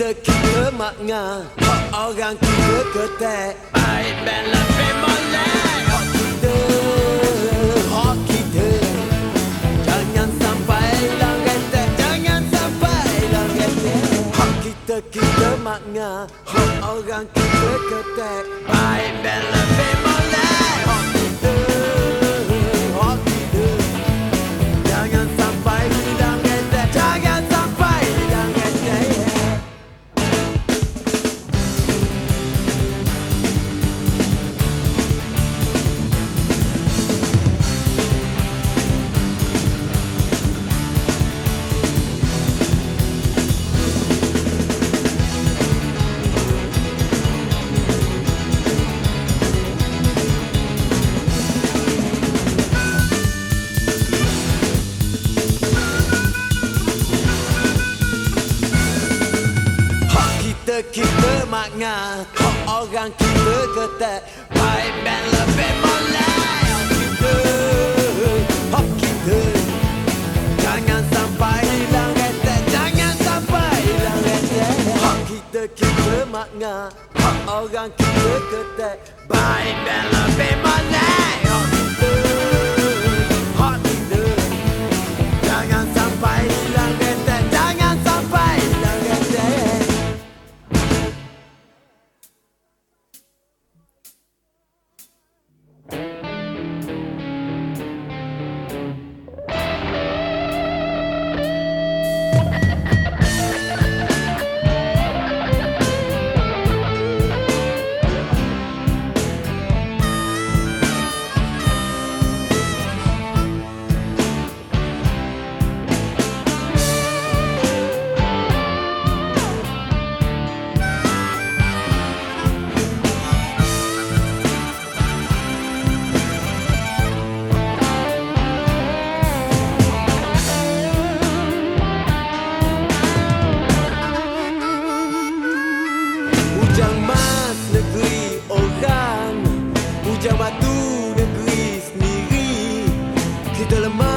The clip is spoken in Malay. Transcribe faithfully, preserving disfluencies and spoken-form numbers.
kita makna hak orang kita ketek. Baik dan lebih molek. Hak kita, hak kita. Jangan sampai hilang retek, jangan sampai hilang retek. Hak kita kita makna hak orang kita ketek. Baik dan lebih molek. Hak kita, hak kita. Jangan sampai hilang retek, jangan sampai hilang retek. Kita makna hak orang kita ketek. Baik dan lebih molek. Hak kita, hak kita. Jangan sampai hilang retek, jangan sampai hilang retek. Hak kita kita makna hak orang kita ketek. Baik dan lebih molek. Hak kita, hak kita. Jangan sampai hilang retek, jangan sampai hilang retek. Bujang mas negeri orang, bujang batu negeri sendiri. Kita lemah